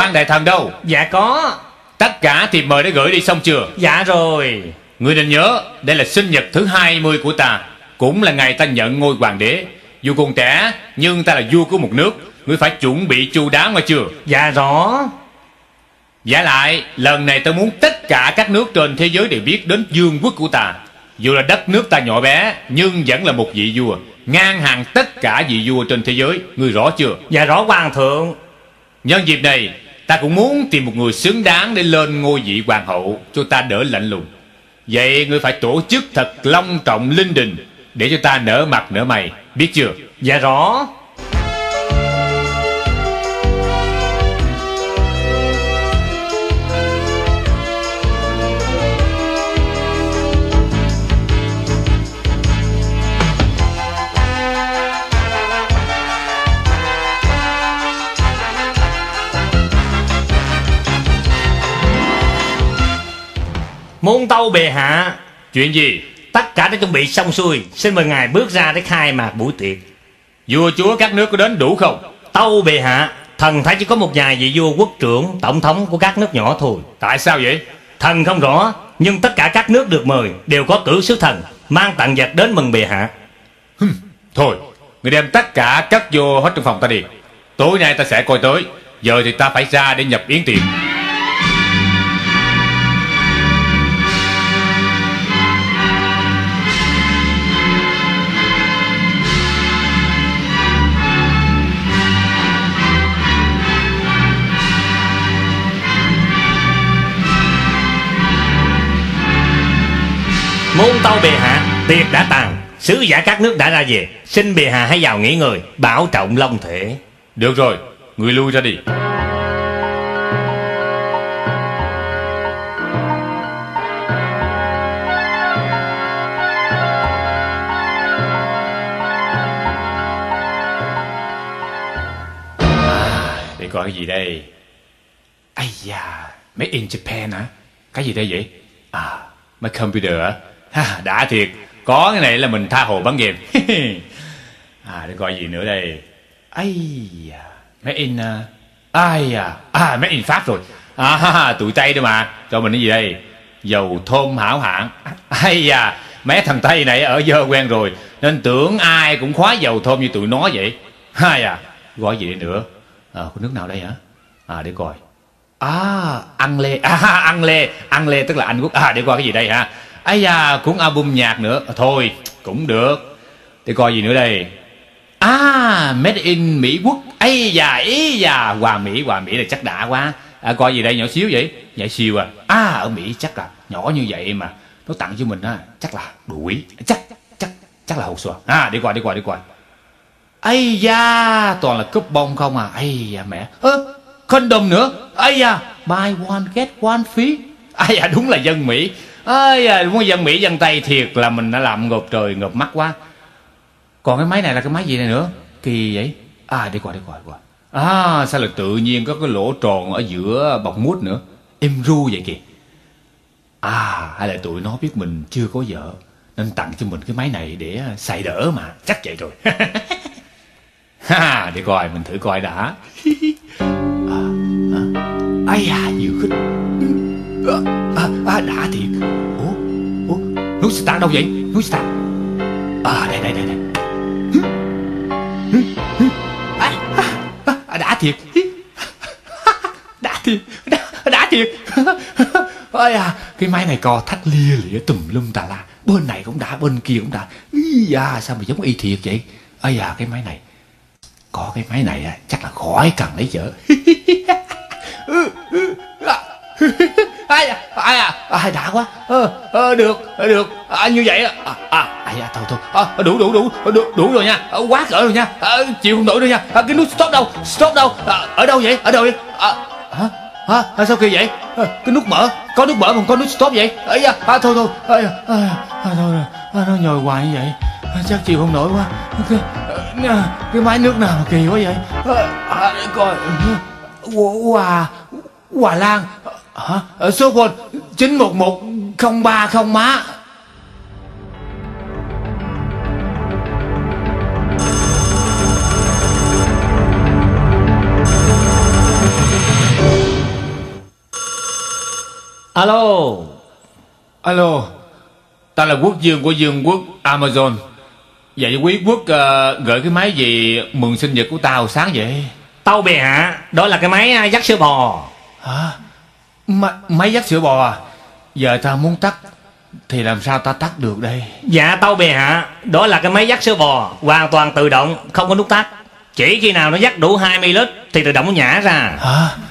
Quan đại thần đâu? Dạ có. Tất cả thiệp mời đã gửi đi xong chưa? Dạ rồi. Ngươi nên nhớ, đây là sinh nhật thứ 20 của ta, cũng là ngày ta nhận ngôi hoàng đế. Dù còn trẻ, nhưng ta là vua của một nước. Ngươi phải chuẩn bị chu đáo nghe chưa? Dạ rõ. Giả lại, lần này ta muốn tất cả các nước trên thế giới đều biết đến vương quốc của ta. Dù là đất nước ta nhỏ bé, nhưng vẫn là một vị vua, ngang hàng tất cả vị vua trên thế giới. Ngươi rõ chưa? Dạ rõ hoàng thượng. Nhân dịp này, ta cũng muốn tìm một người xứng đáng để lên ngôi vị hoàng hậu, cho ta đỡ lạnh lùng. Vậy ngươi phải tổ chức thật long trọng linh đình, để cho ta nở mặt nở mày, biết chưa? Dạ rõ. Môn tâu bệ hạ. Chuyện gì? Tất cả đã chuẩn bị xong xuôi, xin mời ngài bước ra để khai mạc buổi tiệc. Vua chúa các nước có đến đủ không? Tâu bệ hạ, thần thấy chỉ có một vài vị vua, quốc trưởng, tổng thống của các nước nhỏ thôi. Tại sao vậy? Thần không rõ, nhưng tất cả các nước được mời đều có cử sứ thần mang tặng vật đến mừng bệ hạ. Thôi, người đem tất cả cất vô hết trong phòng ta đi. Tối nay ta sẽ coi tới. Giờ thì ta phải ra để nhập yến tiệc. Môn tâu bệ hạ, tiệc đã tàn, sứ giả các nước đã ra về, xin bệ hạ hãy vào nghỉ ngơi, bảo trọng long thể. Được rồi, người lui ra đi. Để coi cái gì đây? Ây da, made in Japan hả? Cái gì đây vậy? À, máy computer hả? Ha, đã thiệt. Có cái này là mình tha hồ bắn game. Để coi gì nữa đây? Ây da, made in made in Pháp rồi. Tụi Tây đó mà. Cho mình cái gì đây? Dầu thơm hảo hạng. Ây da, mấy thằng Tây này ở dơ quen rồi, nên tưởng ai cũng khóa dầu thơm như tụi nó vậy. Gọi gì đây nữa? Có nước nào đây hả? Để coi. Ăn lê tức là Anh Quốc. Để coi cái gì đây hả? Ây da, cũng album nhạc nữa. Thôi, cũng được. Để coi gì nữa đây? Made in Mỹ Quốc. Ây da, Hoa Mỹ là chắc đã quá. Coi gì đây nhỏ xíu vậy? Nhảy siêu ở Mỹ chắc là nhỏ như vậy mà nó tặng cho mình chắc là đuổi. Chắc là hột xoàn. Để coi. Ây da, toàn là cúp bông không à. Ây da mẹ. Condom nữa. Ây da, buy one get one free. Ây da, đúng là dân Mỹ. Ây da, đúng là dân Mỹ dân Tây thiệt là mình đã làm ngợp trời ngợp mắt quá. Còn cái máy này là cái máy gì này nữa? Kỳ vậy? Để coi. Sao là tự nhiên có cái lỗ tròn ở giữa bọc mút nữa. Em ru vậy kìa. Hay là tụi nó biết mình chưa có vợ nên tặng cho mình cái máy này để xài đỡ mà. Chắc vậy rồi. Để coi, mình thử coi đã. Nhiều khích. Đã thiệt. Ủa, nút start đâu vậy? Nút start. Đây. Đã thiệt. Đã thiệt. Cái máy này co thắt lia lịa tùm lum tà la. Bên này cũng đã, bên kia cũng đã. Sao mà giống y thiệt vậy? Cái máy này. Có cái máy này chắc là khỏi cần lấy vợ. Đã quá. Được. Như vậy thôi. Đủ rồi nha. Quá cỡ rồi nha. Chịu không nổi đâu nha. Cái nút stop đâu? Ở đâu vậy? Sao kỳ vậy? Cái nút mở, có nút mở mà có nút stop vậy? Thôi. Nó nhồi hoài như vậy chắc chịu không nổi quá. Cái máy nước nào mà kỳ quá vậy? Để coi. Hòa Lan. Số phone 911-030 má. Alo. Alo, ta là quốc dương của vương quốc Amazon. Vậy quý quốc gửi cái máy gì mừng sinh nhật của tao sáng vậy? Tâu bệ hạ, đó là cái máy dắt sữa bò. Hả? Máy dắt sữa bò à? Giờ ta muốn tắt thì làm sao ta tắt được đây? Dạ tâu bệ hạ, đó là cái máy dắt sữa bò, hoàn toàn tự động, không có nút tắt. Chỉ khi nào nó dắt đủ 20 lít thì tự động nó nhả ra. Hả?